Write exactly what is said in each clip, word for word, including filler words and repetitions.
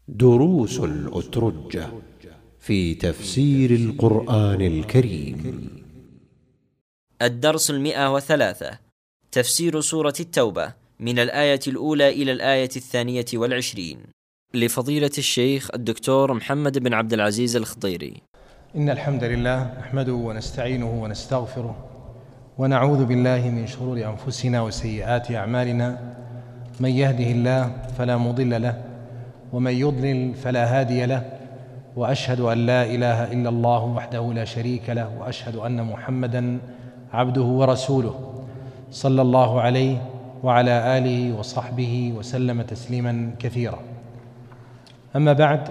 دروس الأترجة في تفسير القرآن الكريم. الدرس المئة وثلاثة، تفسير سورة التوبة من الآية الأولى إلى الآية الثانية والعشرين، لفضيلة الشيخ الدكتور محمد بن عبد العزيز الخضيري. إن الحمد لله نحمده ونستعينه ونستغفره ونعوذ بالله من شرور أنفسنا وسيئات أعمالنا، من يهده الله فلا مضل له ومن يضلل فلا هادي له، وأشهد أن لا إله إلا الله وحده لا شريك له، وأشهد أن محمدًا عبده ورسوله صلى الله عليه وعلى آله وصحبه وسلم تسليمًا كثيرا. أما بعد،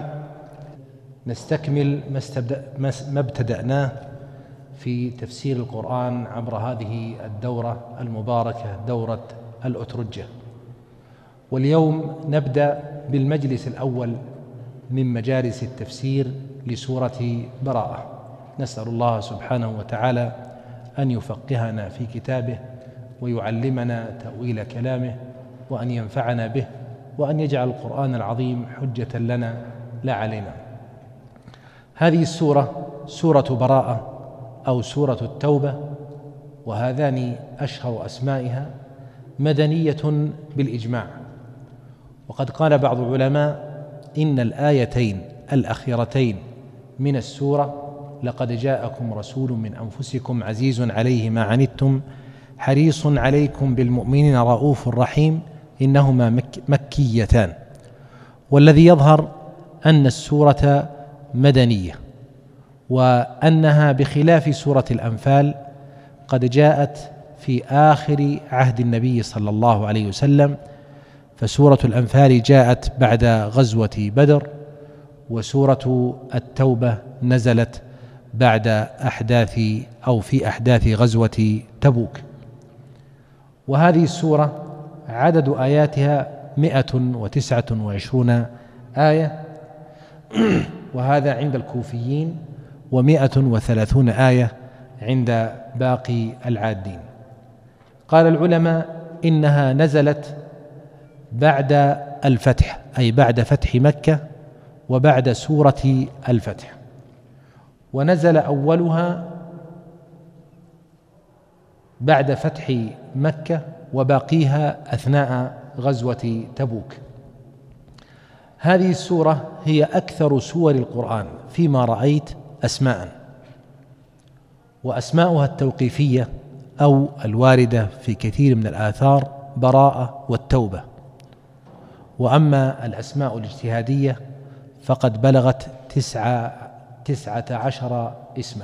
نستكمل ما ابتدأناه في تفسير القرآن عبر هذه الدورة المباركة، دورة الأترجة. واليوم نبدأ بالمجلس الأول من مجالس التفسير لسورة براءة. نسأل الله سبحانه وتعالى أن يفقهنا في كتابه ويعلمنا تأويل كلامه، وأن ينفعنا به، وأن يجعل القرآن العظيم حجة لنا لا علينا. هذه السورة سورة براءة أو سورة التوبة، وهذان أشهر أسمائها، مدنية بالإجماع. وقد قال بعض العلماء إن الآيتين الأخيرتين من السورة لقد جاءكم رسول من أنفسكم عزيز عليه ما عنتم حريص عليكم بالمؤمنين رؤوف رحيم إنهما مك مكيتان، والذي يظهر أن السورة مدنية، وأنها بخلاف سورة الأنفال قد جاءت في آخر عهد النبي صلى الله عليه وسلم، فسورة الأنفال جاءت بعد غزوة بدر، وسورة التوبة نزلت بعد أحداث أو في أحداث غزوة تبوك. وهذه السورة عدد آياتها مئة وتسعة وعشرون آية، وهذا عند الكوفيين، ومئة وثلاثون آية عند باقي العادين. قال العلماء إنها نزلت بعد الفتح، أي بعد فتح مكة وبعد سورة الفتح، ونزل أولها بعد فتح مكة وباقيها أثناء غزوة تبوك. هذه السورة هي أكثر سور القرآن فيما رأيت أسماءً، وأسماؤها التوقيفية أو الواردة في كثير من الآثار براءة والتوبة. وأما الأسماء الاجتهادية فقد بلغت تسعة, تسعة عشر اسما،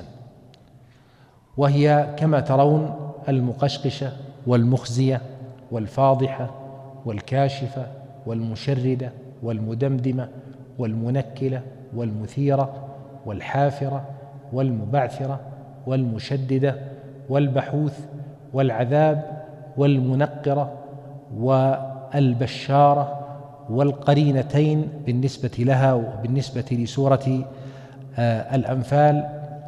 وهي كما ترون المقشقشة والمخزية والفاضحة والكاشفة والمشردة والمدمدمة والمنكلة والمثيرة والحافرة والمبعثرة والمشددة والبحوث والعذاب والمنقرة والبشارة والقرينتين بالنسبة لها وبالنسبة لسورة الأنفال،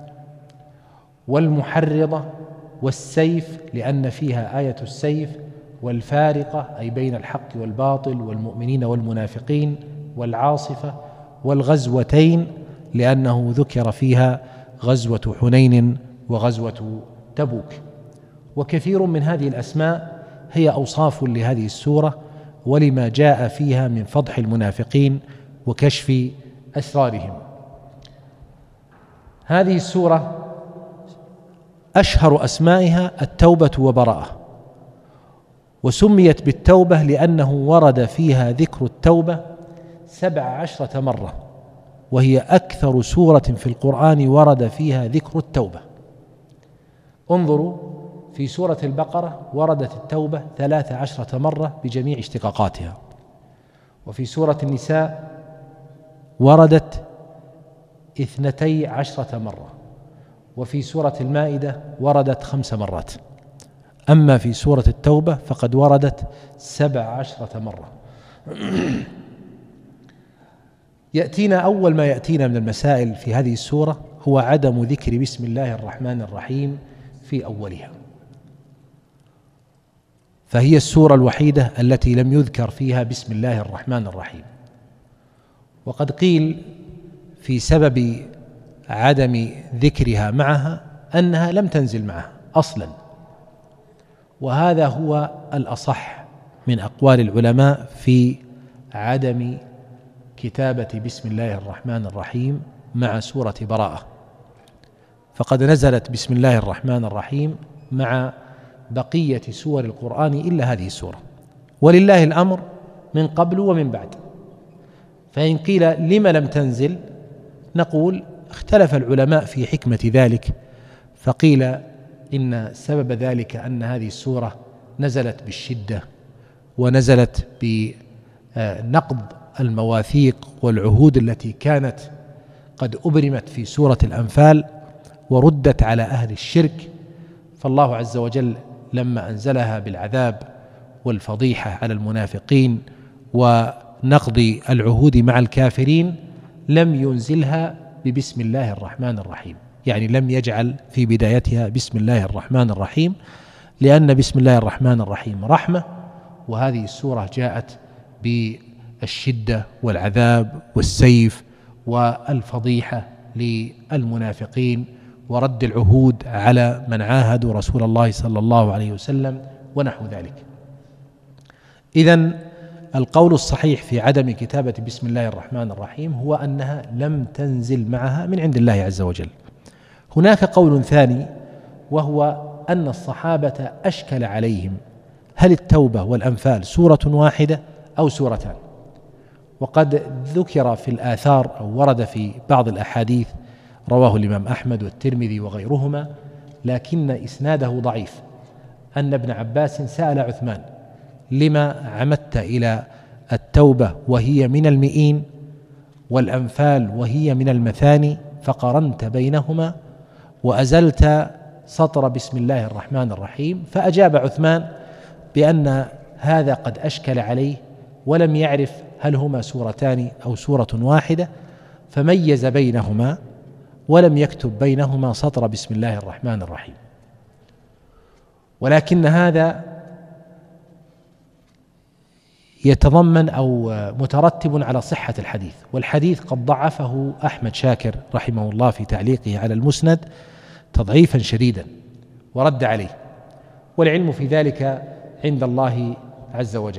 والمحرضة والسيف لأن فيها آية السيف، والفارقة أي بين الحق والباطل والمؤمنين والمنافقين، والعاصفة، والغزوتين لأنه ذكر فيها غزوة حنين وغزوة تبوك. وكثير من هذه الأسماء هي أوصاف لهذه السورة ولما جاء فيها من فضح المنافقين وكشف أسرارهم. هذه السورة أشهر أسمائها التوبة وبراءة، وسميت بالتوبة لأنه ورد فيها ذكر التوبة سبع عشرة مرة، وهي أكثر سورة في القرآن ورد فيها ذكر التوبة. انظروا في سورة البقرة وردت التوبة ثلاث عشرة مرة بجميع اشتقاقاتها، وفي سورة النساء وردت اثنتي عشرة مرة، وفي سورة المائدة وردت خمس مرات. أما في سورة التوبة فقد وردت سبع عشرة مرة. يأتينا أول ما يأتينا من المسائل في هذه السورة هو عدم ذكر بسم الله الرحمن الرحيم في أولها، فهي السورة الوحيدة التي لم يذكر فيها بسم الله الرحمن الرحيم. وقد قيل في سبب عدم ذكرها معها أنها لم تنزل معها أصلا، وهذا هو الأصح من أقوال العلماء في عدم كتابة بسم الله الرحمن الرحيم مع سورة براءة، فقد نزلت بسم الله الرحمن الرحيم مع بقية سور القرآن إلا هذه السورة، ولله الأمر من قبل ومن بعد. فإن قيل لم لم تنزل، نقول اختلف العلماء في حكمة ذلك، فقيل إن سبب ذلك أن هذه السورة نزلت بالشدة ونزلت بنقض المواثيق والعهود التي كانت قد أبرمت في سورة الأنفال وردت على أهل الشرك، فالله عز وجل لما أنزلها بالعذاب والفضيحة على المنافقين ونقض العهود مع الكافرين لم ينزلها ببسم الله الرحمن الرحيم، يعني لم يجعل في بدايتها بسم الله الرحمن الرحيم، لأن بسم الله الرحمن الرحيم رحمة، وهذه السورة جاءت بالشدة والعذاب والسيف والفضيحة للمنافقين ورد العهود على من عاهدوا رسول الله صلى الله عليه وسلم ونحو ذلك. إذن القول الصحيح في عدم كتابة بسم الله الرحمن الرحيم هو أنها لم تنزل معها من عند الله عز وجل. هناك قول ثاني، وهو أن الصحابة أشكل عليهم هل التوبة والأنفال سورة واحدة أو سورتان، وقد ذكر في الآثار أو ورد في بعض الأحاديث رواه الإمام أحمد والترمذي وغيرهما، لكن إسناده ضعيف، أن ابن عباس سأل عثمان: لما عمدت إلى التوبة وهي من المئين والأنفال وهي من المثاني فقرنت بينهما وأزلت سطر بسم الله الرحمن الرحيم؟ فأجاب عثمان بأن هذا قد أشكل عليه ولم يعرف هل هما سورتان أو سورة واحدة، فميز بينهما ولم يكتب بينهما سطر بسم الله الرحمن الرحيم. ولكن هذا يتضمن أو مترتب على صحة الحديث، والحديث قد ضعفه أحمد شاكر رحمه الله في تعليقه على المسند تضعيفا شديدا ورد عليه، والعلم في ذلك عند الله عز وجل.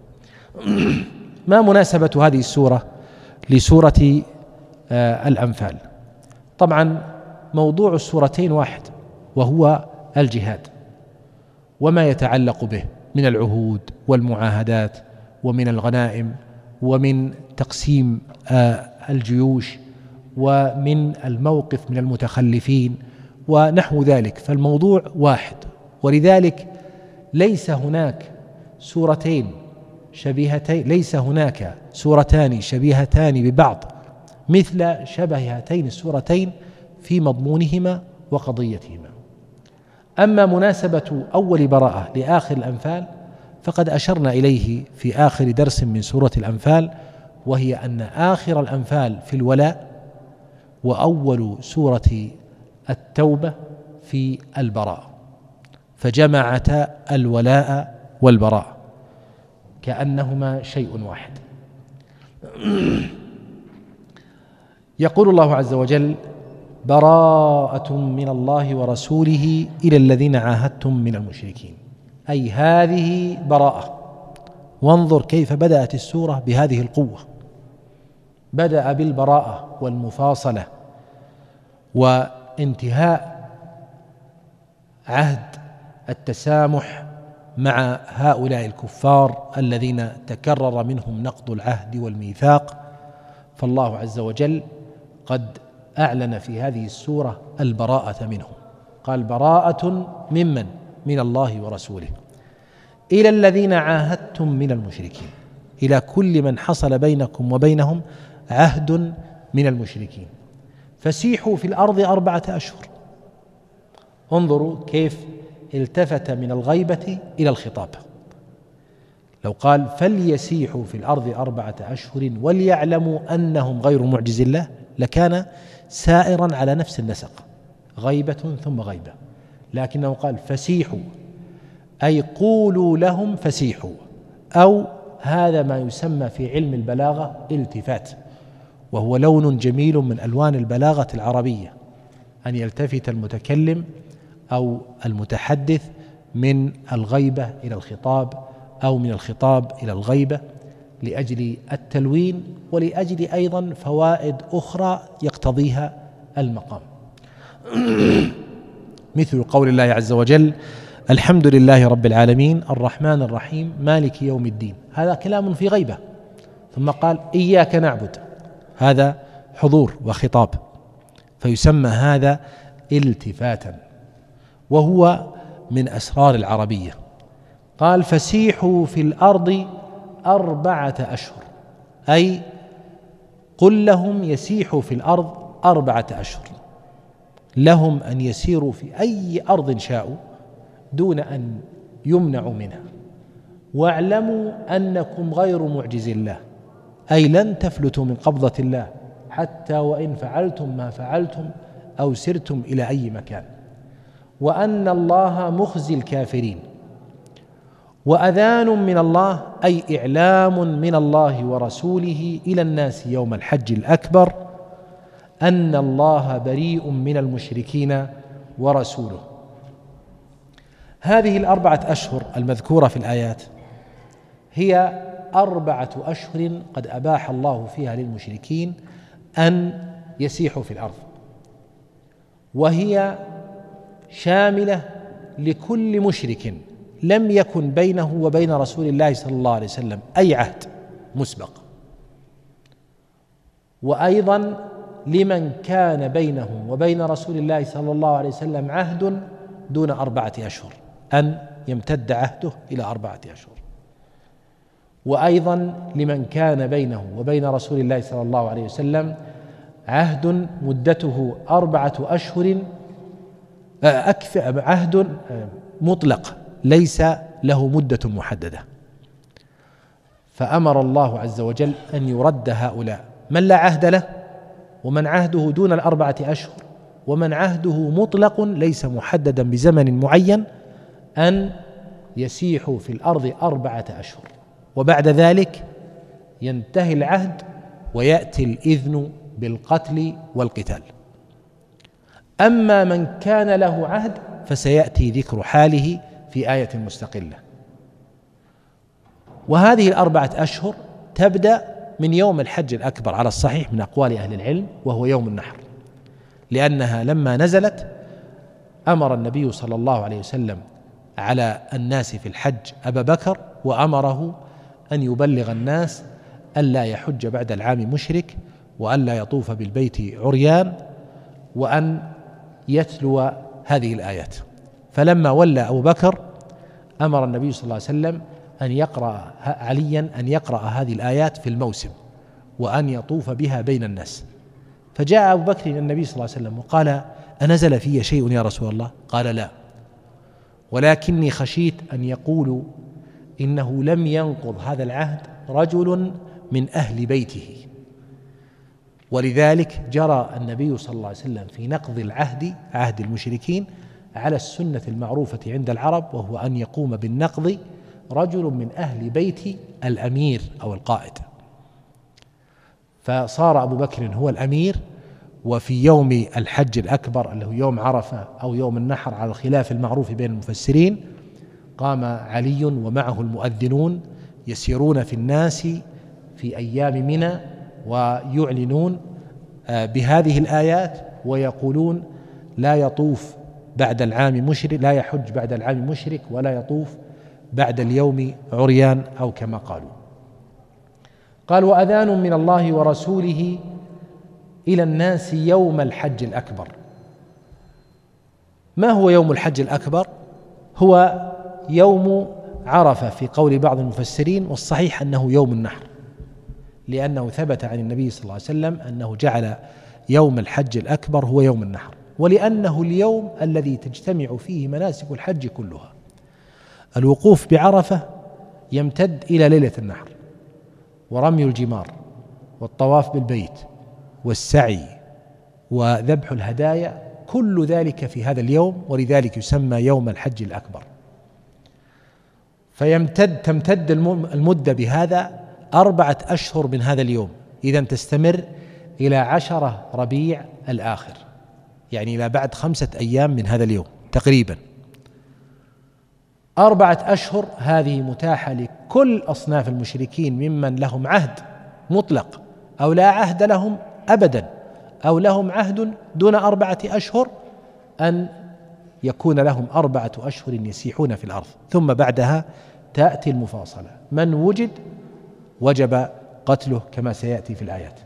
ما مناسبة هذه السورة لسورة الأنفال؟ طبعا موضوع السورتين واحد، وهو الجهاد وما يتعلق به من العهود والمعاهدات ومن الغنائم ومن تقسيم الجيوش ومن الموقف من المتخلفين ونحو ذلك، فالموضوع واحد. ولذلك ليس هناك سورتين شبيهتين، ليس هناك سورتان شبيهتان ببعض مثل شبه هاتين السورتين في مضمونهما وقضيتهما. أما مناسبة أول براءة لآخر الأنفال فقد أشرنا إليه في آخر درس من سورة الأنفال، وهي أن آخر الأنفال في الولاء وأول سورة التوبة في البراء، فجمعتا الولاء والبراء كأنهما شيء واحد. يقول الله عز وجل: براءة من الله ورسوله إلى الذين عاهدتم من المشركين، أي هذه براءة. وانظر كيف بدأت السورة بهذه القوة، بدأ بالبراءة والمفاصلة وانتهاء عهد التسامح مع هؤلاء الكفار الذين تكرر منهم نقض العهد والميثاق. فالله عز وجل قد أعلن في هذه السورة البراءة منهم، قال: براءة ممن؟ من الله ورسوله إلى الذين عاهدتم من المشركين، إلى كل من حصل بينكم وبينهم عهد من المشركين، فسيحوا في الأرض أربعة أشهر. انظروا كيف التفت من الغيبة إلى الخطاب. لو قال: فليسيحوا في الأرض أربعة أشهر وليعلموا أنهم غير معجز الله، لكان سائرا على نفس النسق، غيبة ثم غيبة. لكنه قال: فسيحوا، أي قولوا لهم فسيحوا، أو هذا ما يسمى في علم البلاغة التفات، وهو لون جميل من ألوان البلاغة العربية، أن يلتفت المتكلم أو المتحدث من الغيبة إلى الخطاب أو من الخطاب إلى الغيبة لأجل التلوين ولأجل أيضا فوائد أخرى يقتضيها المقام. مثل قول الله عز وجل: الحمد لله رب العالمين الرحمن الرحيم مالك يوم الدين، هذا كلام في غيبة. ثم قال: إياك نعبد، هذا حضور وخطاب، فيسمى هذا التفاتا، وهو من أسرار العربية. قال: فسيحوا في الأرض أربعة أشهر، أي قل لهم يسيحوا في الأرض أربعة أشهر، لهم أن يسيروا في أي أرض شاءوا دون أن يمنعوا منها، واعلموا أنكم غير معجز الله، أي لن تفلتوا من قبضة الله حتى وإن فعلتم ما فعلتم أو سرتم إلى أي مكان، وأن الله مخزي الكافرين. وأذان من الله، أي إعلام من الله ورسوله إلى الناس يوم الحج الأكبر أن الله بريء من المشركين ورسوله. هذه الأربعة أشهر المذكورة في الآيات هي أربعة أشهر قد أباح الله فيها للمشركين أن يسيحوا في الأرض، وهي شاملة لكل مشرك لم يكن بينه وبين رسول الله صلى الله عليه وسلم أي عهد مسبق، وأيضا لمن كان بينه وبين رسول الله صلى الله عليه وسلم عهد دون أربعة أشهر أن يمتد عهده إلى أربعة أشهر، وأيضا لمن كان بينه وبين رسول الله صلى الله عليه وسلم عهد مدته أربعة أشهر أكثر، عهد مطلق ليس له مدة محددة. فأمر الله عز وجل أن يرد هؤلاء من لا عهد له، ومن عهده دون الأربعة أشهر، ومن عهده مطلق ليس محددا بزمن معين، أن يسيحوا في الأرض أربعة أشهر، وبعد ذلك ينتهي العهد ويأتي الإذن بالقتل والقتال. أما من كان له عهد فسيأتي ذكر حاله في آية مستقلة. وهذه الأربعة أشهر تبدأ من يوم الحج الأكبر على الصحيح من أقوال أهل العلم، وهو يوم النحر، لأنها لما نزلت أمر النبي صلى الله عليه وسلم على الناس في الحج أبا بكر، وأمره أن يبلغ الناس ألا يحج بعد العام مشرك، وأن لا يطوف بالبيت عريان، وأن يتلو هذه الآيات. فلما ولى أبو بكر أمر النبي صلى الله عليه وسلم أن يقرأ عليا أن يقرأ هذه الآيات في الموسم، وأن يطوف بها بين الناس. فجاء أبو بكر إلى النبي صلى الله عليه وسلم وقال: أنزل في شيء يا رسول الله؟ قال: لا، ولكني خشيت أن يقولوا إنه لم ينقض هذا العهد رجل من أهل بيته، ولذلك جرى النبي صلى الله عليه وسلم في نقض العهد، عهد المشركين، على السنة المعروفة عند العرب، وهو أن يقوم بالنقض رجل من أهل بيت الأمير أو القائد. فصار أبو بكر هو الأمير. وفي يوم الحج الأكبر اللي هو يوم عرفة أو يوم النحر على الخلاف المعروف بين المفسرين، قام علي ومعه المؤذنون يسيرون في الناس في أيام منى ويعلنون بهذه الآيات ويقولون: لا يطوف بعد العام مشرك، لا يحج بعد العام مشرك، ولا يطوف بعد اليوم عريان، أو كما قالوا. قال: وأذان من الله ورسوله إلى الناس يوم الحج الأكبر. ما هو يوم الحج الأكبر؟ هو يوم عرفة في قول بعض المفسرين، والصحيح أنه يوم النحر، لأنه ثبت عن النبي صلى الله عليه وسلم أنه جعل يوم الحج الأكبر هو يوم النحر، ولأنه اليوم الذي تجتمع فيه مناسك الحج كلها. الوقوف بعرفة يمتد إلى ليلة النحر، ورمي الجمار، والطواف بالبيت، والسعي، وذبح الهدايا، كل ذلك في هذا اليوم، ولذلك يسمى يوم الحج الأكبر. فيمتد تمتد المدة بهذا أربعة أشهر من هذا اليوم، إذن تستمر إلى عشرة ربيع الآخر، يعني إلى بعد خمسة أيام من هذا اليوم تقريبا. أربعة أشهر هذه متاحة لكل أصناف المشركين ممن لهم عهد مطلق أو لا عهد لهم أبدا أو لهم عهد دون أربعة أشهر، أن يكون لهم أربعة أشهر يسيحون في الأرض، ثم بعدها تأتي المفاصلة. من وجد وجب قتله كما سيأتي في الآيات.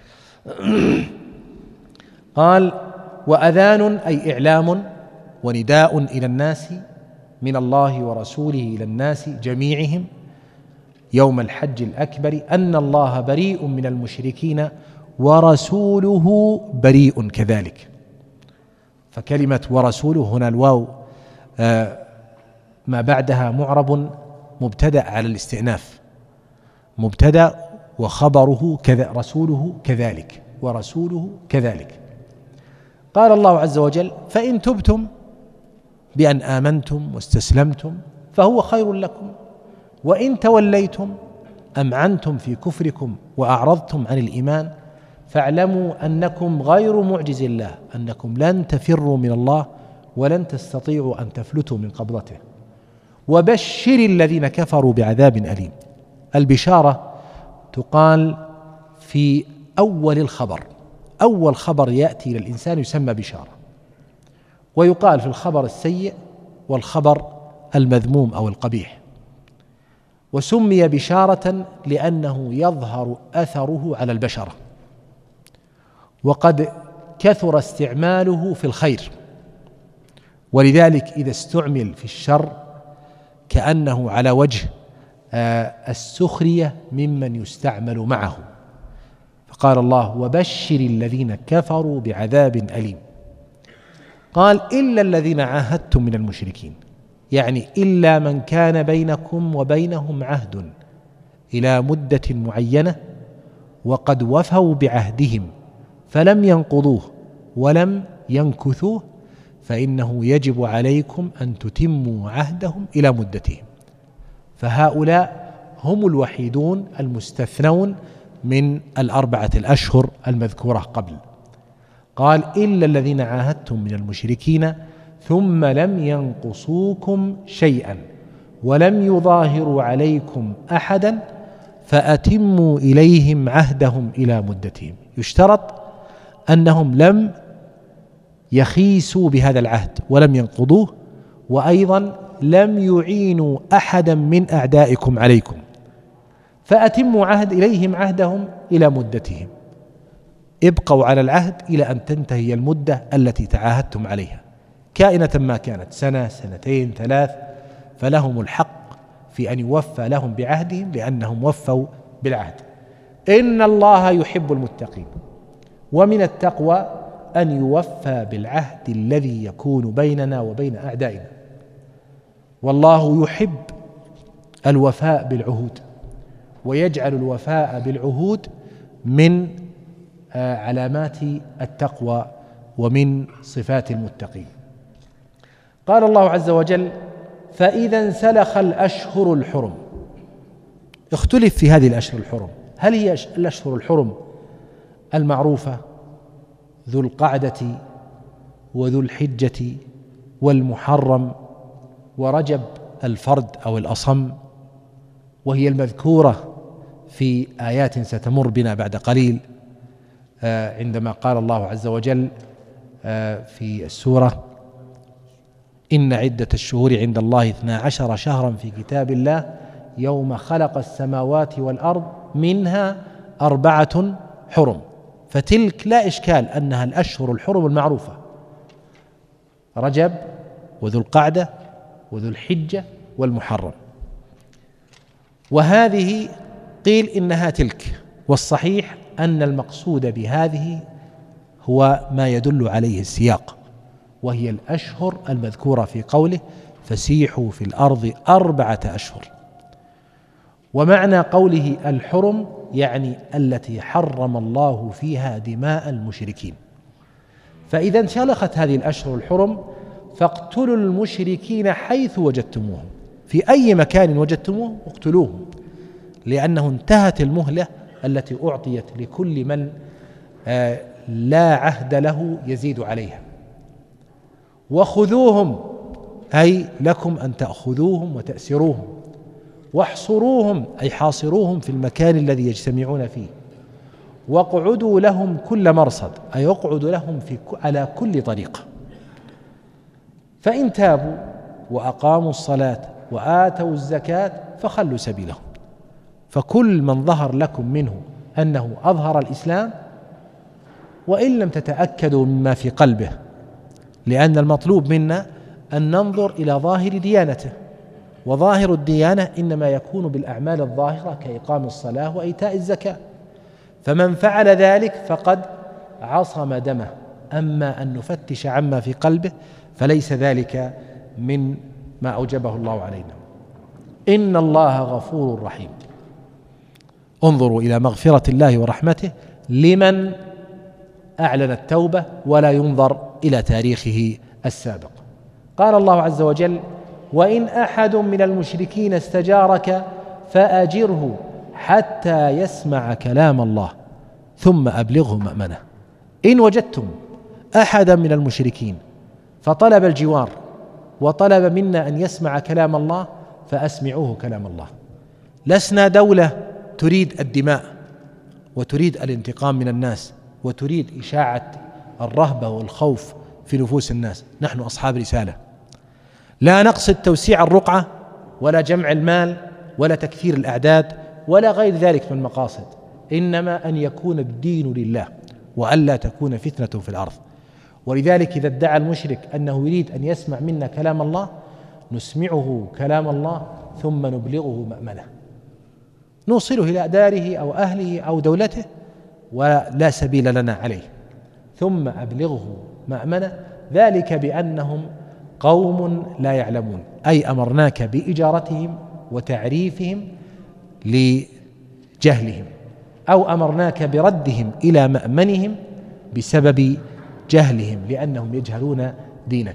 قال: وأذان أي إعلام ونداء إلى الناس من الله ورسوله إلى الناس جميعهم يوم الحج الأكبر أن الله بريء من المشركين ورسوله بريء كذلك. فكلمة ورسوله هنا الواو آه ما بعدها معرب مبتدأ على الاستئناف، مبتدأ وخبره كذا، رسوله كذلك ورسوله كذلك. قال الله عز وجل: فإن تبتم بأن آمنتم واستسلمتم فهو خير لكم، وإن توليتم أمعنتم في كفركم وأعرضتم عن الإيمان فاعلموا أنكم غير معجز الله، أنكم لن تفروا من الله ولن تستطيعوا أن تفلتوا من قبضته، وبشر الذين كفروا بعذاب أليم. البشارة تقال في أول الخبر، أول خبر يأتي للإنسان يسمى بشارة، ويقال في الخبر السيء والخبر المذموم أو القبيح. وسمي بشارة لأنه يظهر أثره على البشرة، وقد كثر استعماله في الخير، ولذلك إذا استعمل في الشر كأنه على وجه السخرية ممن يستعمل معه. فقال الله: وبشر الذين كفروا بعذاب أليم. قال: إلا الذين عاهدتم من المشركين، يعني إلا من كان بينكم وبينهم عهد إلى مدة معينة وقد وفوا بعهدهم فلم ينقضوه ولم ينكثوه، فإنه يجب عليكم أن تتموا عهدهم إلى مدتهم. فهؤلاء هم الوحيدون المستثنون من الأربعة الأشهر المذكورة قبل. قال: إلا الذين عاهدتم من المشركين ثم لم ينقصوكم شيئا ولم يظاهروا عليكم أحدا فأتموا إليهم عهدهم إلى مدتهم. يشترط أنهم لم يخيسوا بهذا العهد ولم ينقضوه، وأيضا لم يعينوا أحدا من أعدائكم عليكم، فأتموا عهد إليهم عهدهم إلى مدتهم. ابقوا على العهد إلى أن تنتهي المدة التي تعاهدتم عليها، كائنة ما كانت، سنة، سنتين، ثلاث، فلهم الحق في أن يوفى لهم بعهدهم لأنهم وفوا بالعهد. إن الله يحب المتقين، ومن التقوى أن يوفى بالعهد الذي يكون بيننا وبين أعدائنا، والله يحب الوفاء بالعهود، ويجعل الوفاء بالعهود من علامات التقوى ومن صفات المتقين. قال الله عز وجل: فإذا انسلخ الأشهر الحرم. اختلف في هذه الأشهر الحرم، هل هي الأشهر الحرم المعروفة ذو القعدة وذو الحجة والمحرم ورجب الفرد أو الأصم، وهي المذكورة في آيات ستمر بنا بعد قليل عندما قال الله عز وجل في السورة: إن عدة الشهور عند الله اثنا عشر شهرا في كتاب الله يوم خلق السماوات والأرض منها أربعة حرم. فتلك لا إشكال أنها الأشهر الحرم المعروفة، رجب وذو القعدة وذو الحجة والمحرم. وهذه قيل إنها تلك، والصحيح أن المقصود بهذه هو ما يدل عليه السياق، وهي الأشهر المذكورة في قوله: فسيحوا في الأرض أربعة أشهر. ومعنى قوله الحرم يعني التي حرم الله فيها دماء المشركين. فإذا انسلخت هذه الأشهر الحرم فاقتلوا المشركين حيث وجدتموهم، في أي مكان وجدتموه اقتلوهم، لأنه انتهت المهلة التي أعطيت لكل من لا عهد له يزيد عليها. وخذوهم أي لكم أن تأخذوهم وتأسروهم، واحصروهم أي حاصروهم في المكان الذي يجتمعون فيه، واقعدوا لهم كل مرصد أي اقعدوا لهم في على كل طريقة. فإن تابوا وأقاموا الصلاة وآتوا الزكاة فخلوا سبيلهم. فكل من ظهر لكم منه أنه أظهر الإسلام وإن لم تتأكدوا مما في قلبه، لأن المطلوب منا أن ننظر إلى ظاهر ديانته، وظاهر الديانة إنما يكون بالأعمال الظاهرة كإقام الصلاة وإيتاء الزكاة. فمن فعل ذلك فقد عصم دمه. أما أن نفتش عما في قلبه فليس ذلك من ما أوجبه الله علينا. إن الله غفور رحيم. انظروا إلى مغفرة الله ورحمته لمن أعلن التوبة ولا ينظر إلى تاريخه السابق. قال الله عز وجل: وإن أحد من المشركين استجارك فأجره حتى يسمع كلام الله ثم أبلغه مأمنه. إن وجدتم أحدا من المشركين فطلب الجوار وطلب منا أن يسمع كلام الله فأسمعوه كلام الله. لسنا دولة تريد الدماء وتريد الانتقام من الناس وتريد إشاعة الرهبة والخوف في نفوس الناس. نحن أصحاب رسالة، لا نقصد توسيع الرقعة ولا جمع المال ولا تكثير الأعداد ولا غير ذلك من المقاصد، إنما أن يكون الدين لله وألا تكون فتنة في الأرض. ولذلك إذا ادعى المشرك أنه يريد أن يسمع منا كلام الله نسمعه كلام الله ثم نبلغه مأمنه، نوصله إلى داره أو أهله أو دولته ولا سبيل لنا عليه، ثم أبلغه مأمنه، ذلك بأنهم قوم لا يعلمون، أي أمرناك بإجارتهم وتعريفهم لجهلهم، أو أمرناك بردهم إلى مأمنهم بسبب جهلهم لأنهم يجهلون دينك.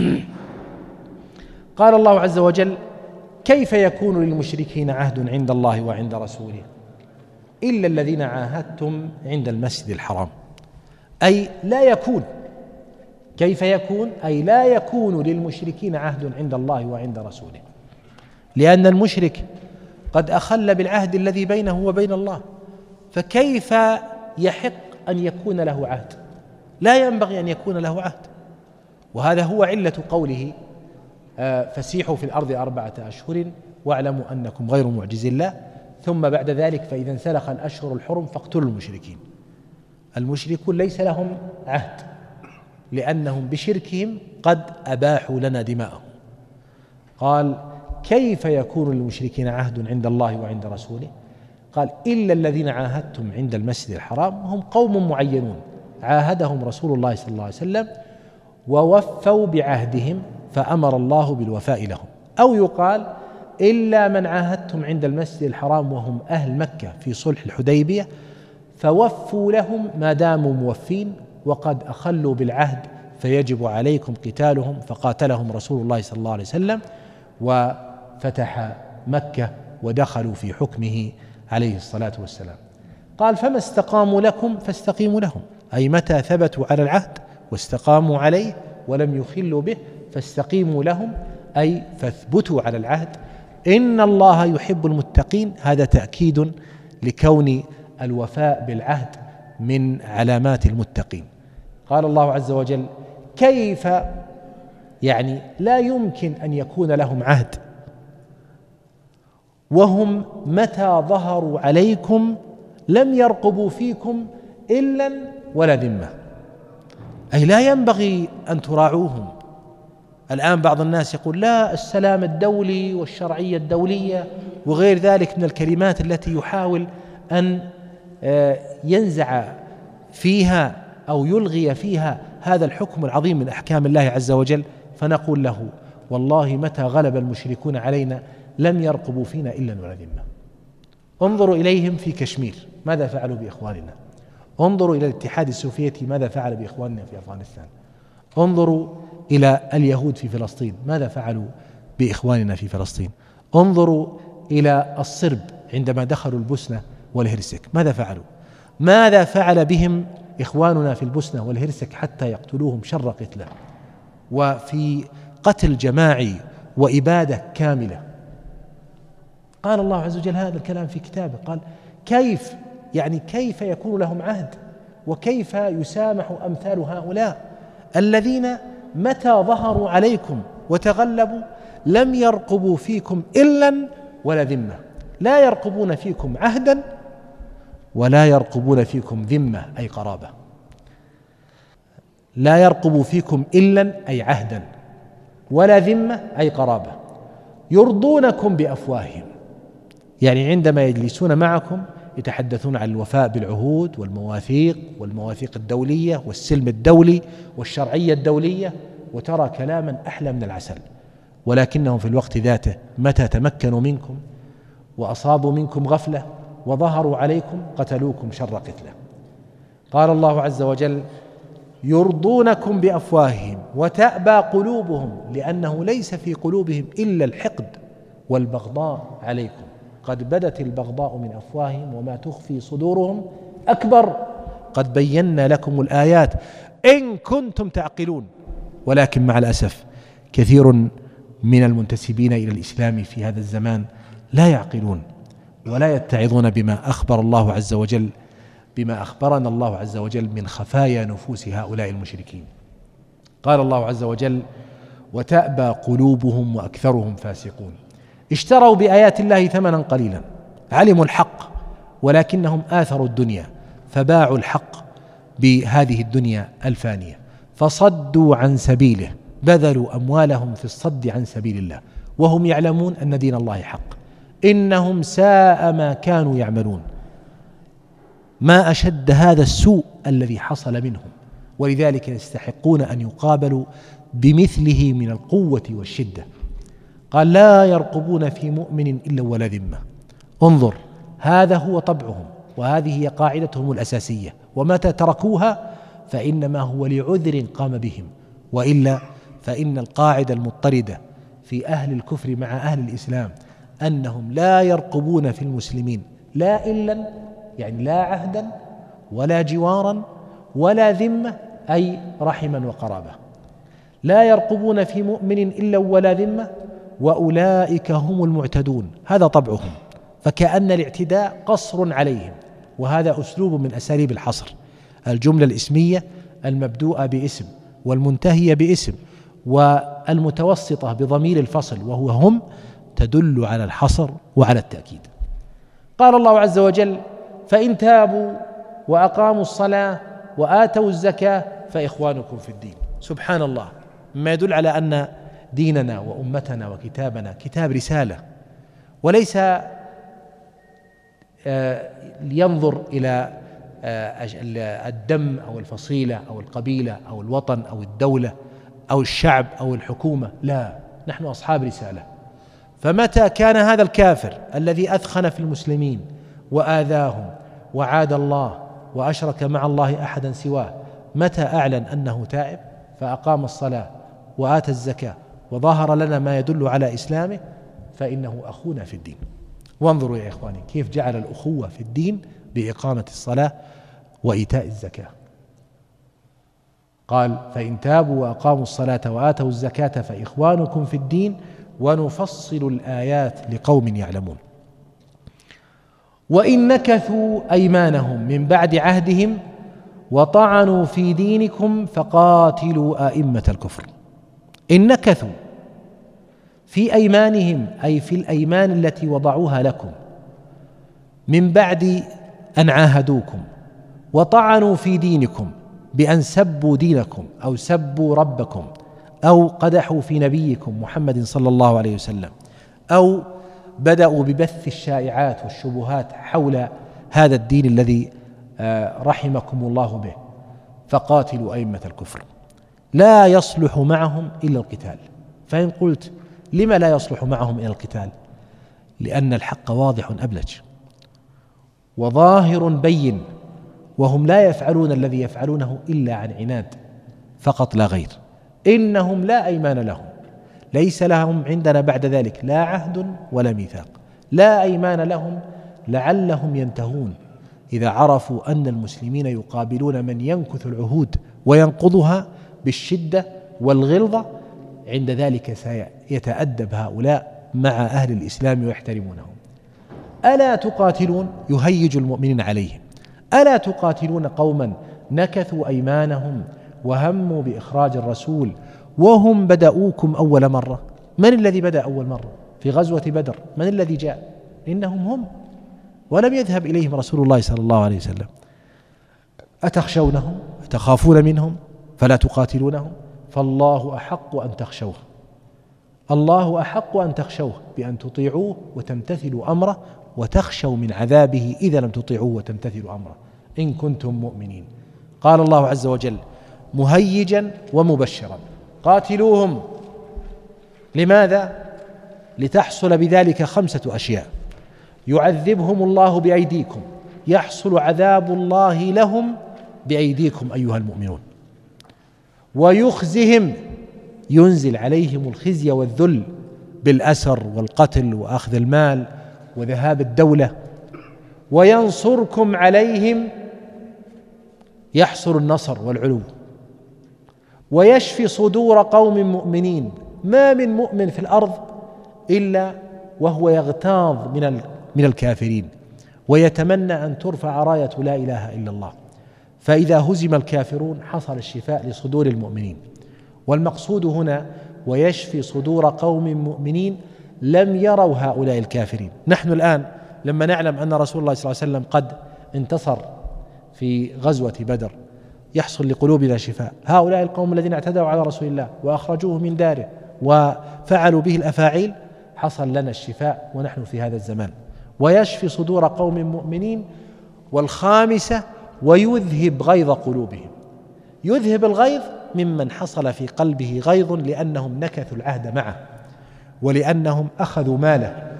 قال الله عز وجل: كيف يكون للمشركين عهد عند الله وعند رسوله إلا الذين عاهدتم عند المسجد الحرام. أي لا يكون. كيف يكون؟ أي لا يكون للمشركين عهد عند الله وعند رسوله، لأن المشرك قد أخل بالعهد الذي بينه وبين الله، فكيف يحق أن يكون له عهد؟ لا ينبغي أن يكون له عهد. وهذا هو علة قوله: فسيحوا في الأرض أربعة أشهر واعلموا أنكم غير معجز الله ثم بعد ذلك فإذا انسلخ الأشهر الحرم فاقتلوا المشركين. المشركون ليس لهم عهد لأنهم بشركهم قد أباحوا لنا دماءهم. قال: كيف يكون للمشركين عهد عند الله وعند رسوله؟ قال: إلا الذين عاهدتم عند المسجد الحرام، هم قوم معينون عاهدهم رسول الله صلى الله عليه وسلم ووفوا بعهدهم فأمر الله بالوفاء لهم. أو يقال: إلا من عاهدتم عند المسجد الحرام وهم أهل مكة في صلح الحديبية فوفوا لهم ما داموا موفين وقد أخلوا بالعهد فيجب عليكم قتالهم، فقاتلهم رسول الله صلى الله عليه وسلم وفتح مكة ودخلوا في حكمه عليه الصلاة والسلام. قال: فما استقاموا لكم فاستقيموا لهم، أي متى ثبتوا على العهد واستقاموا عليه ولم يخلوا به فاستقيموا لهم، أي فاثبتوا على العهد. إن الله يحب المتقين، هذا تأكيد لكون الوفاء بالعهد من علامات المتقين. قال الله عز وجل: كيف، يعني لا يمكن أن يكون لهم عهد وهم متى ظهروا عليكم لم يرقبوا فيكم إلا ولا ذمة، أي لا ينبغي أن تراعوهم. الآن بعض الناس يقول: لا، السلام الدولي والشرعية الدولية وغير ذلك من الكلمات التي يحاول أن ينزع فيها أو يلغي فيها هذا الحكم العظيم من أحكام الله عز وجل. فنقول له: والله متى غلب المشركون علينا لم يرقبوا فينا إلا ولا ذمة. انظروا إليهم في كشمير ماذا فعلوا بإخواننا، انظروا إلى الاتحاد السوفيتي ماذا فعل بإخواننا في أفغانستان، انظروا إلى اليهود في فلسطين ماذا فعلوا بإخواننا في فلسطين، انظروا إلى الصرب عندما دخلوا البوسنة والهرسك ماذا فعلوا، ماذا فعل بهم إخواننا في البوسنة والهرسك حتى يقتلوهم شر قتله، وفي قتل جماعي وإبادة كاملة. قال الله عز وجل هذا الكلام في كتابه، قال كيف يعني كيف يكون لهم عهد، وكيف يسامح أمثال هؤلاء الذين متى ظهروا عليكم وتغلبوا لم يرقبوا فيكم إلا ولا ذمة، لا يرقبون فيكم عهدا ولا يرقبون فيكم ذمة أي قرابة، لا يرقب فيكم إلا أي عهدا ولا ذمة أي قرابة، يرضونكم بأفواههم، يعني عندما يجلسون معكم يتحدثون عن الوفاء بالعهود والمواثيق والمواثيق الدولية والسلم الدولي والشرعية الدولية، وترى كلاما أحلى من العسل، ولكنهم في الوقت ذاته متى تمكنوا منكم وأصابوا منكم غفلة وظهروا عليكم قتلوكم شر قتله. قال الله عز وجل يرضونكم بأفواههم وتأبى قلوبهم، لأنه ليس في قلوبهم إلا الحقد والبغضاء عليكم، قد بدت البغضاء من أفواههم وما تخفي صدورهم أكبر، قد بينا لكم الآيات إن كنتم تعقلون. ولكن مع الأسف كثير من المنتسبين إلى الإسلام في هذا الزمان لا يعقلون ولا يتعظون بما أخبر الله عز وجل بما أخبرنا الله عز وجل من خفايا نفوس هؤلاء المشركين. قال الله عز وجل وتأبى قلوبهم وأكثرهم فاسقون. اشتروا بآيات الله ثمنا قليلا، علموا الحق ولكنهم آثروا الدنيا فباعوا الحق بهذه الدنيا الفانية، فصدوا عن سبيله، بذلوا أموالهم في الصد عن سبيل الله وهم يعلمون أن دين الله حق. إنهم ساء ما كانوا يعملون، ما أشد هذا السوء الذي حصل منهم، ولذلك يستحقون أن يقابلوا بمثله من القوة والشدة. قال لا يرقبون في مؤمن إلا ولا ذمة. انظر، هذا هو طبعهم وهذه هي قاعدتهم الأساسية، ومتى تركوها فإنما هو لعذر قام بهم، وإلا فإن القاعدة المضطردة في أهل الكفر مع أهل الإسلام أنهم لا يرقبون في المسلمين لا إلا يعني لا عهدا ولا جوارا ولا ذمة أي رحما وقرابة، لا يرقبون في مؤمن إلا ولا ذمة وأولئك هم المعتدون. هذا طبعهم، فكأن الاعتداء قصر عليهم، وهذا أسلوب من أساليب الحصر، الجملة الإسمية المبدوءة باسم والمنتهية باسم والمتوسطة بضمير الفصل وهو هم تدل على الحصر وعلى التأكيد. قال الله عز وجل فإن تابوا وأقاموا الصلاة وآتوا الزكاة فإخوانكم في الدين. سبحان الله، مما يدل على أن ديننا وأمتنا وكتابنا كتاب رسالة، وليس لينظر إلى الدم أو الفصيلة أو القبيلة أو الوطن أو الدولة أو الشعب أو الحكومة، لا، نحن أصحاب رسالة. فمتى كان هذا الكافر الذي أثخن في المسلمين وآذاهم وعاد الله وأشرك مع الله أحدا سواه، متى أعلن أنه تائب فأقام الصلاة وآتى الزكاة وظهر لنا ما يدل على إسلامه فإنه أخونا في الدين. وانظروا يا إخواني كيف جعل الأخوة في الدين بإقامة الصلاة وإيتاء الزكاة. قال فإن تابوا وأقاموا الصلاة وآتوا الزكاة فإخوانكم في الدين ونفصل الآيات لقوم يعلمون. وإن نكثوا أيمانهم من بعد عهدهم وطعنوا في دينكم فقاتلوا أئمة الكفر. إن نكثوا في أيمانهم أي في الأيمان التي وضعوها لكم من بعد أن عاهدوكم، وطعنوا في دينكم بأن سبوا دينكم أو سبوا ربكم أو قدحوا في نبيكم محمد صلى الله عليه وسلم، أو بدأوا ببث الشائعات والشبهات حول هذا الدين الذي رحمكم الله به، فقاتلوا أئمة الكفر. لا يصلح معهم إلا القتال. فإن قلت لما لا يصلح معهم إلا القتال؟ لأن الحق واضح أبلج وظاهر بين، وهم لا يفعلون الذي يفعلونه إلا عن عناد فقط لا غير. إنهم لا أيمان لهم، ليس لهم عندنا بعد ذلك لا عهد ولا ميثاق، لا أيمان لهم لعلهم ينتهون إذا عرفوا أن المسلمين يقابلون من ينكث العهود وينقضها بالشدة والغلظة، عند ذلك سيتأدب هؤلاء مع أهل الإسلام ويحترمونهم. ألا تقاتلون، يهيج المؤمنين عليهم، ألا تقاتلون قوما نكثوا أيمانهم وهموا بإخراج الرسول وهم بدأوكم أول مرة؟ من الذي بدأ أول مرة في غزوة بدر؟ من الذي جاء؟ إنهم هم، ولم يذهب إليهم رسول الله صلى الله عليه وسلم. أتخشونهم؟ أتخافون منهم فلا تقاتلونهم؟ فالله أحق أن تخشوه، الله أحق أن تخشوه بأن تطيعوه وتمتثلوا أمره، وتخشوا من عذابه إذا لم تطيعوه وتمتثلوا أمره إن كنتم مؤمنين. قال الله عز وجل مهيجا ومبشرا: قاتلوهم. لماذا؟ لتحصل بذلك خمسة أشياء: يعذبهم الله بأيديكم، يحصل عذاب الله لهم بأيديكم أيها المؤمنون، ويخزهم، ينزل عليهم الخزي والذل بالأسر والقتل وأخذ المال وذهاب الدولة، وينصركم عليهم، يحصل النصر والعلو، ويشفي صدور قوم مؤمنين. ما من مؤمن في الأرض إلا وهو يغتاظ من من الكافرين ويتمنى أن ترفع راية لا إله إلا الله، فإذا هزم الكافرون حصل الشفاء لصدور المؤمنين. والمقصود هنا ويشفي صدور قوم مؤمنين لم يروا هؤلاء الكافرين. نحن الآن لما نعلم أن رسول الله صلى الله عليه وسلم قد انتصر في غزوة بدر يحصل لقلوبنا شفاء. هؤلاء القوم الذين اعتدوا على رسول الله وأخرجوه من داره وفعلوا به الأفاعيل حصل لنا الشفاء ونحن في هذا الزمان. ويشفي صدور قوم مؤمنين. والخامسة ويذهب غيظ قلوبهم، يذهب الغيظ ممن حصل في قلبه غيظ لأنهم نكثوا العهد معه ولأنهم أخذوا ماله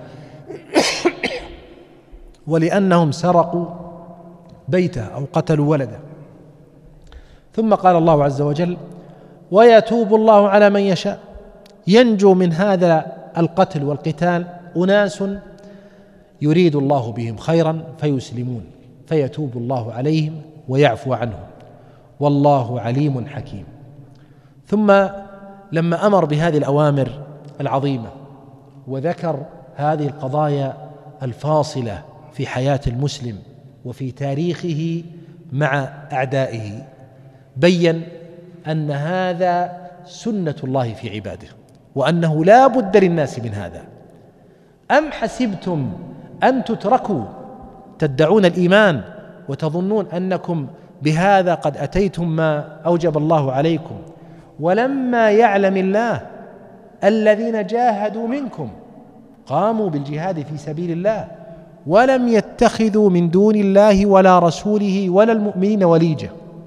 ولأنهم سرقوا بيته أو قتلوا ولده. ثم قال الله عز وجل ويتوب الله على من يشاء. ينجو من هذا القتل والقتال أناس يريد الله بهم خيرا فيسلمون فيتوب الله عليهم ويعفو عنهم، والله عليم حكيم. ثم لما أمر بهذه الأوامر العظيمة وذكر هذه القضايا الفاصلة في حياة المسلم وفي تاريخه مع أعدائه، بين أن هذا سنة الله في عباده وأنه لا بد للناس من هذا. أم حسبتم أن تتركوا تدعون الإيمان وتظنون أنكم بهذا قد أتيتم ما أوجب الله عليكم، ولما يعلم الله الذين جاهدوا منكم قاموا بالجهاد في سبيل الله ولم يتخذوا من دون الله ولا رسوله ولا المؤمنين وليجة.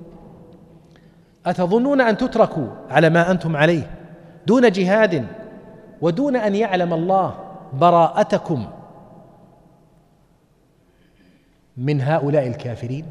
أتظنون أن تتركوا على ما أنتم عليه دون جهاد ودون أن يعلم الله براءتكم من هؤلاء الكافرين؟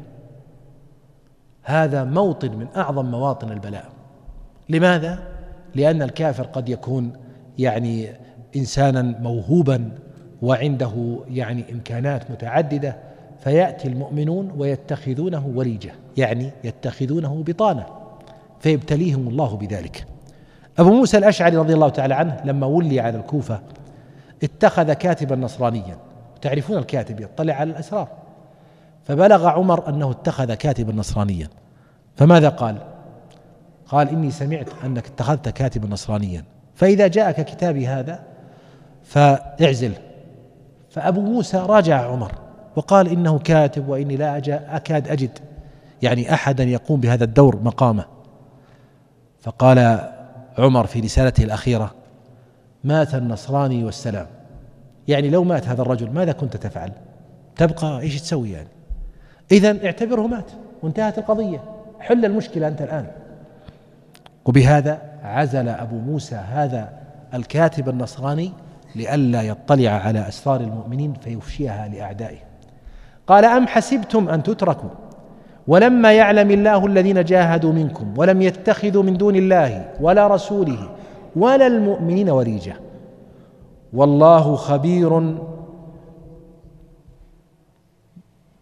هذا موطن من أعظم مواطن البلاء. لماذا؟ لأن الكافر قد يكون يعني إنسانا موهوبا وعنده يعني إمكانات متعددة، فيأتي المؤمنون ويتخذونه وليجة، يعني يتخذونه بطانة، فيبتليهم الله بذلك. أبو موسى الأشعري رضي الله تعالى عنه لما ولي على الكوفة اتخذ كاتبا نصرانيا، تعرفون الكاتب يطلع على الأسرار، فبلغ عمر أنه اتخذ كاتبا نصرانيا، فماذا قال؟ قال إني سمعت أنك اتخذت كاتبا نصرانيا، فإذا جاءك كتابي هذا فاعزله. فأبو موسى راجع عمر وقال إنه كاتب وإني لا أكاد أجد يعني أحدا يقوم بهذا الدور مقامه. فقال عمر في رسالته الأخيرة مات النصراني والسلام، يعني لو مات هذا الرجل ماذا كنت تفعل؟ تبقى إيش تسوي يعني؟ إذن اعتبره مات وانتهت القضية، حل المشكلة أنت الآن. وبهذا عزل أبو موسى هذا الكاتب النصراني لئلا يطلع على أسرار المؤمنين فيفشيها لأعدائه. قال أم حسبتم أن تتركوا ولما يعلم الله الذين جاهدوا منكم ولم يتخذوا من دون الله ولا رسوله ولا المؤمنين وليجة والله خبير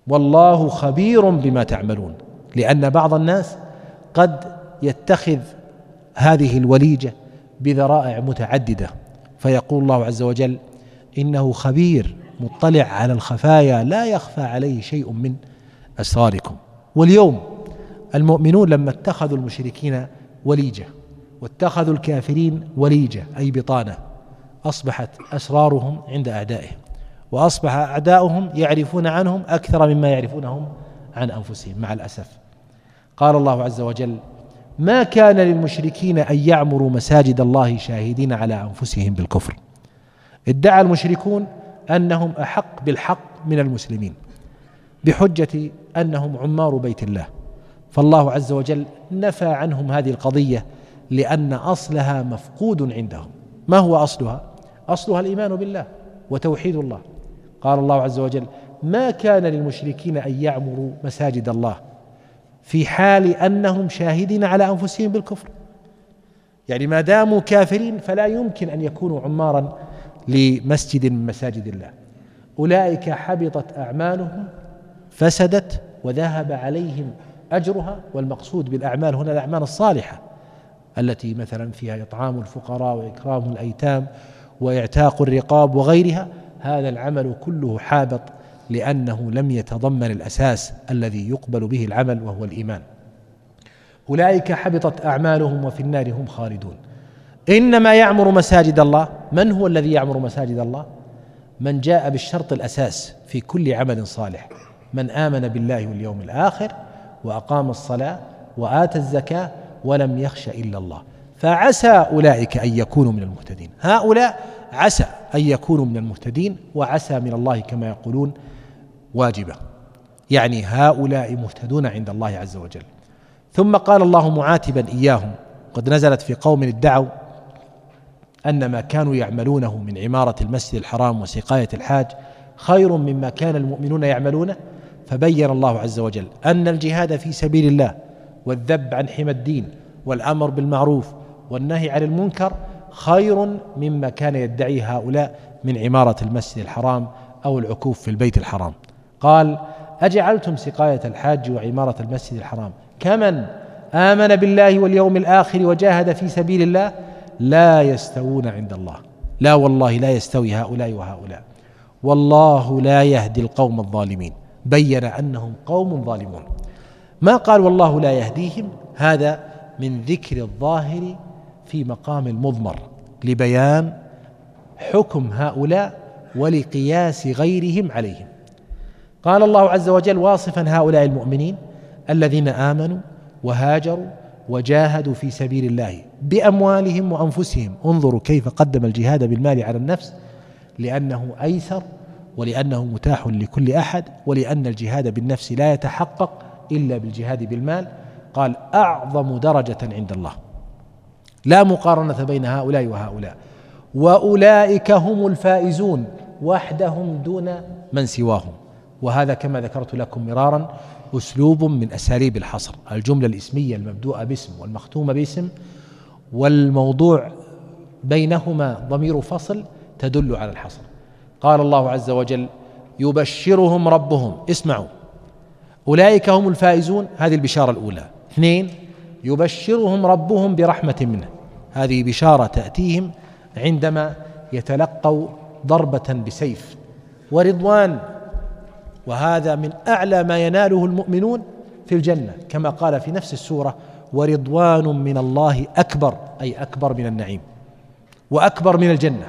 والله خبير بما تعملون، لأن بعض الناس قد يتخذ هذه الوليجة بذرائع متعددة، فيقول الله عز وجل إنه خبير مطلع على الخفايا لا يخفى عليه شيء من أسراركم. واليوم المؤمنون لما اتخذوا المشركين وليجة واتخذوا الكافرين وليجة أي بطانة، أصبحت أسرارهم عند أعدائهم، وأصبح أعداؤهم يعرفون عنهم أكثر مما يعرفونهم عن أنفسهم مع الأسف. قال الله عز وجل ما كان للمشركين أن يعمروا مساجد الله شاهدين على أنفسهم بالكفر. ادعى المشركون أنهم أحق بالحق من المسلمين بحجة أنهم عمار بيت الله، فالله عز وجل نفى عنهم هذه القضية لأن أصلها مفقود عندهم. ما هو أصلها؟ أصلها الإيمان بالله وتوحيد الله. قال الله عز وجل ما كان للمشركين أن يعمروا مساجد الله في حال أنهم شاهدين على أنفسهم بالكفر، يعني ما داموا كافرين فلا يمكن أن يكونوا عمارا لمسجد من مساجد الله. أولئك حبطت أعمالهم فسدت وذهب عليهم أجرها. والمقصود بالأعمال هنا الأعمال الصالحة التي مثلا فيها إطعام الفقراء وإكرام الأيتام وإعتاق الرقاب وغيرها، هذا العمل كله حابط لأنه لم يتضمن الأساس الذي يقبل به العمل وهو الإيمان. أولئك حبطت أعمالهم وفي النار هم خالدون. إنما يعمر مساجد الله، من هو الذي يعمر مساجد الله؟ من جاء بالشرط الأساس في كل عمل صالح، من آمن بالله واليوم الآخر وأقام الصلاة وآتى الزكاة ولم يخش إلا الله، فعسى أولئك أن يكونوا من المهتدين. هؤلاء عسى أن يكونوا من المهتدين، وعسى من الله كما يقولون واجبة، يعني هؤلاء مهتدون عند الله عز وجل. ثم قال الله معاتبا إياهم، قد نزلت في قوم ادعوا أن ما كانوا يعملونه من عمارة المسجد الحرام وسقاية الحاج خير مما كان المؤمنون يعملونه، فبين الله عز وجل أن الجهاد في سبيل الله والذب عن حمى الدين والأمر بالمعروف والنهي عن المنكر خير مما كان يدعي هؤلاء من عمارة المسجد الحرام أو العكوف في البيت الحرام. قال أجعلتم سقاية الحاج وعمارة المسجد الحرام كمن آمن بالله واليوم الآخر وجاهد في سبيل الله لا يستوون عند الله. لا والله لا يستوي هؤلاء وهؤلاء، والله لا يهدي القوم الظالمين. بين أنهم قوم ظالمون. ما قال والله لا يهديهم، هذا من ذكر الظاهر في مقام المضمر لبيان حكم هؤلاء ولقياس غيرهم عليهم. قال الله عز وجل واصفا هؤلاء المؤمنين الذين آمنوا وهاجروا وجاهدوا في سبيل الله بأموالهم وأنفسهم. انظروا كيف قدم الجهاد بالمال على النفس، لأنه أيسر ولأنه متاح لكل أحد، ولأن الجهاد بالنفس لا يتحقق إلا بالجهاد بالمال. قال أعظم درجة عند الله، لا مقارنة بين هؤلاء وهؤلاء. وأولئك هم الفائزون وحدهم دون من سواهم. وهذا كما ذكرت لكم مرارا أسلوب من أساليب الحصر، الجملة الإسمية المبدوءة باسم والمختومة باسم والموضوع بينهما ضمير فصل تدل على الحصر. قال الله عز وجل يبشرهم ربهم، اسمعوا، أولئك هم الفائزون، هذه البشارة الأولى. اثنين، يبشرهم ربهم برحمة منه، هذه بشارة تأتيهم عندما يتلقوا ضربة بسيف، ورضوان، وهذا من أعلى ما يناله المؤمنون في الجنة، كما قال في نفس السورة ورضوان من الله أكبر، أي أكبر من النعيم وأكبر من الجنة.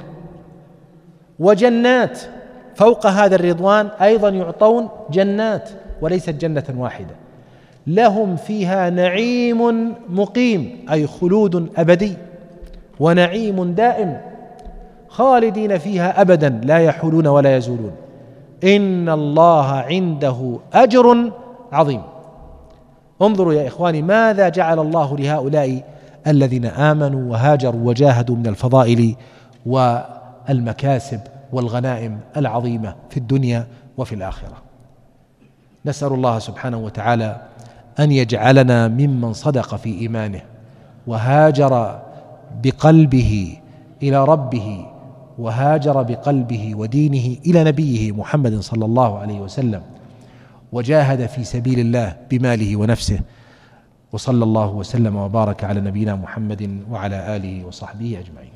وجنات فوق هذا الرضوان أيضا يعطون جنات، وليست جنة واحدة، لهم فيها نعيم مقيم أي خلود أبدي، ونعيم دائم خالدين فيها أبدا لا يحولون ولا يزولون، إن الله عنده أجر عظيم. انظروا يا إخواني ماذا جعل الله لهؤلاء الذين آمنوا وهاجروا وجاهدوا من الفضائل والمكاسب والغنائم العظيمة في الدنيا وفي الآخرة. نسأل الله سبحانه وتعالى أن يجعلنا ممن صدق في إيمانه وهاجر بقلبه إلى ربه، وهاجر بقلبه ودينه إلى نبيه محمد صلى الله عليه وسلم، وجاهد في سبيل الله بماله ونفسه. وصلى الله وسلم وبارك على نبينا محمد وعلى آله وصحبه أجمعين.